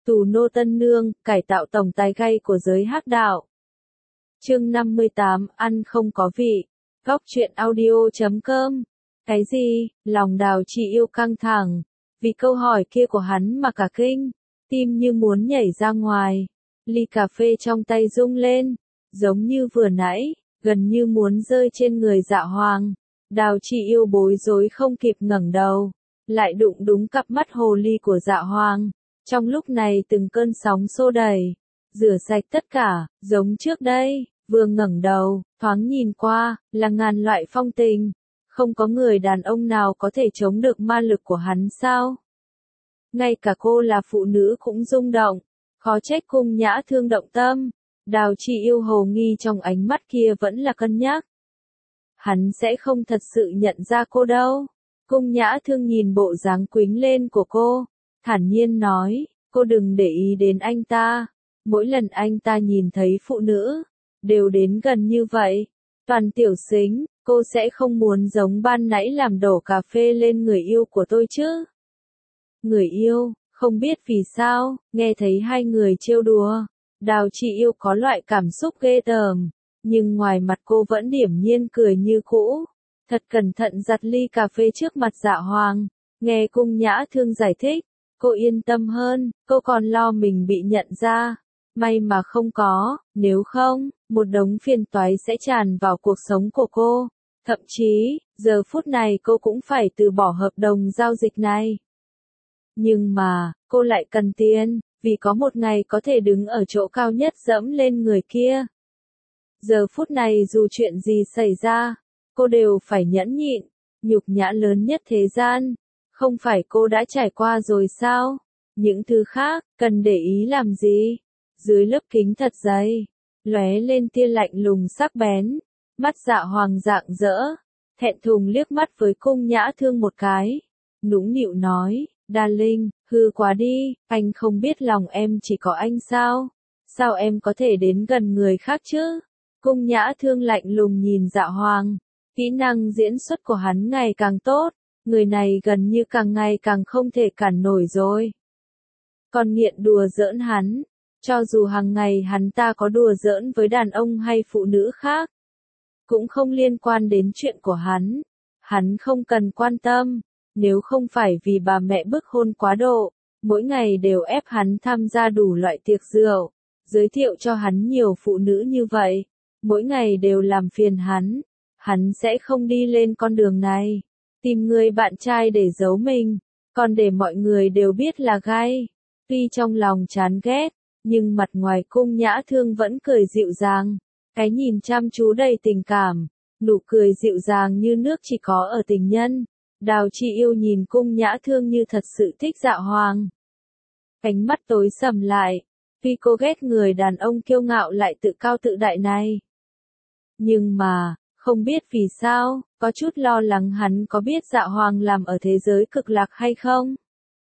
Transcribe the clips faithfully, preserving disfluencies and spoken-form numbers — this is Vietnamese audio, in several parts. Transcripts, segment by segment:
Tù nô tân nương, cải tạo tổng tài gay của giới hắc đạo. Chương năm mươi tám, ăn không có vị. Góc truyện audio chấm com. Cái gì? Lòng Đào Chị Yêu căng thẳng. Vì câu hỏi kia của hắn mà cả kinh. Tim như muốn nhảy ra ngoài. Ly cà phê trong tay rung lên. Giống như vừa nãy, gần như muốn rơi trên người Dạ Hoàng. Đào Chị Yêu bối rối không kịp ngẩng đầu. Lại đụng đúng cặp mắt hồ ly của Dạ Hoàng. Trong lúc này từng cơn sóng xô đẩy, rửa sạch tất cả, giống trước đây, vừa ngẩng đầu, thoáng nhìn qua, là ngàn loại phong tình. Không có người đàn ông nào có thể chống được ma lực của hắn sao? Ngay cả cô là phụ nữ cũng rung động, khó trách Cung Nhã Thương động tâm. Đào Chị Yêu hồ nghi trong ánh mắt kia vẫn là cân nhắc. Hắn sẽ không thật sự nhận ra cô đâu. Cung Nhã Thương nhìn bộ dáng quĩnh lên của cô, thản nhiên nói, cô đừng để ý đến anh ta. Mỗi lần anh ta nhìn thấy phụ nữ, đều đến gần như vậy. Toàn tiểu xính, cô sẽ không muốn giống ban nãy làm đổ cà phê lên người yêu của tôi chứ. Người yêu, không biết vì sao, nghe thấy hai người trêu đùa. Đào Chị Yêu có loại cảm xúc ghê tởm, nhưng ngoài mặt cô vẫn điềm nhiên cười như cũ. Thật cẩn thận giặt ly cà phê trước mặt Dạ Hoàng. Nghe Cung Nhã Thương giải thích, cô yên tâm hơn, cô còn lo mình bị nhận ra. May mà không có, nếu không, một đống phiền toái sẽ tràn vào cuộc sống của cô. Thậm chí, giờ phút này cô cũng phải từ bỏ hợp đồng giao dịch này. Nhưng mà, cô lại cần tiền, vì có một ngày có thể đứng ở chỗ cao nhất dẫm lên người kia. Giờ phút này dù chuyện gì xảy ra, cô đều phải nhẫn nhịn, nhục nhã lớn nhất thế gian. Không phải cô đã trải qua rồi sao? Những thứ khác, cần để ý làm gì? Dưới lớp kính thật dày, lóe lên tia lạnh lùng sắc bén. Mắt Dạ Hoàng rạng rỡ, thẹn thùng liếc mắt với Cung Nhã Thương một cái. Nũng nịu nói, Darling, hư quá đi, anh không biết lòng em chỉ có anh sao? Sao em có thể đến gần người khác chứ? Cung Nhã Thương lạnh lùng nhìn Dạ Hoàng. Kỹ năng diễn xuất của hắn ngày càng tốt. Người này gần như càng ngày càng không thể cản nổi rồi. Còn nghiện đùa giỡn hắn, cho dù hàng ngày hắn ta có đùa giỡn với đàn ông hay phụ nữ khác, cũng không liên quan đến chuyện của hắn. Hắn không cần quan tâm, nếu không phải vì bà mẹ bức hôn quá độ, mỗi ngày đều ép hắn tham gia đủ loại tiệc rượu, giới thiệu cho hắn nhiều phụ nữ như vậy, mỗi ngày đều làm phiền hắn, hắn sẽ không đi lên con đường này. Tìm người bạn trai để giấu mình, còn để mọi người đều biết là gay. Tuy trong lòng chán ghét, nhưng mặt ngoài Cung Nhã Thương vẫn cười dịu dàng. Cái nhìn chăm chú đầy tình cảm, nụ cười dịu dàng như nước chỉ có ở tình nhân. Đào Chị Yêu nhìn Cung Nhã Thương như thật sự thích Dạ Hoàng. Ánh mắt tối sầm lại, vì cô ghét người đàn ông kiêu ngạo lại tự cao tự đại này. Nhưng mà, không biết vì sao, có chút lo lắng hắn có biết Dạ Hoàng làm ở thế giới cực lạc hay không?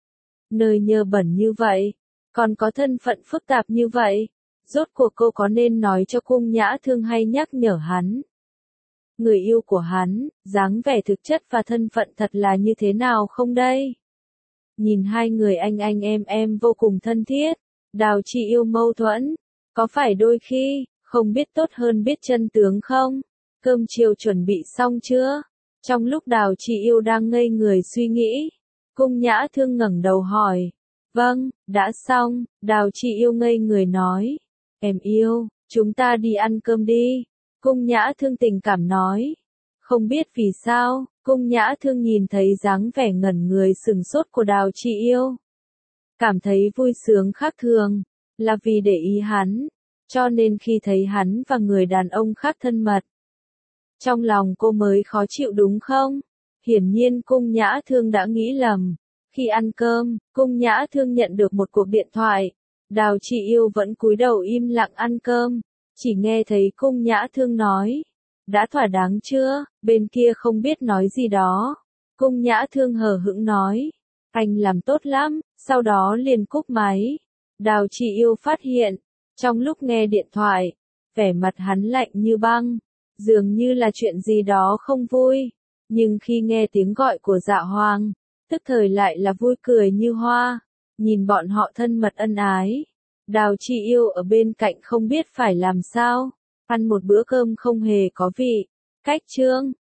Nơi nhơ bẩn như vậy, còn có thân phận phức tạp như vậy, rốt cuộc cô có nên nói cho Cung Nhã Thương hay nhắc nhở hắn? Người yêu của hắn, dáng vẻ thực chất và thân phận thật là như thế nào không đây? Nhìn hai người anh anh em em vô cùng thân thiết, Đào Chị Yêu mâu thuẫn, có phải đôi khi, không biết tốt hơn biết chân tướng không? Cơm chiều chuẩn bị xong chưa? Trong lúc Đào Chị Yêu đang ngây người suy nghĩ, Cung Nhã Thương ngẩng đầu hỏi. Vâng, đã xong. Đào Chị Yêu ngây người nói. Em yêu, chúng ta đi ăn cơm đi. Cung Nhã Thương tình cảm nói. Không biết vì sao, Cung Nhã Thương nhìn thấy dáng vẻ ngẩn người sừng sốt của Đào Chị Yêu. Cảm thấy vui sướng khác thường, là vì để ý hắn, cho nên khi thấy hắn và người đàn ông khác thân mật, trong lòng cô mới khó chịu đúng không? Hiển nhiên Cung Nhã Thương đã nghĩ lầm. Khi ăn cơm, Cung Nhã Thương nhận được một cuộc điện thoại. Đào Chị Yêu vẫn cúi đầu im lặng ăn cơm. Chỉ nghe thấy Cung Nhã Thương nói. Đã thỏa đáng chưa? Bên kia không biết nói gì đó. Cung Nhã Thương hờ hững nói. Anh làm tốt lắm, sau đó liền cúp máy. Đào Chị Yêu phát hiện, trong lúc nghe điện thoại, vẻ mặt hắn lạnh như băng. Dường như là chuyện gì đó không vui, nhưng khi nghe tiếng gọi của Dạ Hoàng, tức thời lại là vui cười như hoa. nhìn bọn họ thân mật ân ái. Đào Chi Yêu ở bên cạnh không biết phải làm sao, ăn một bữa cơm không hề có vị. Cách chương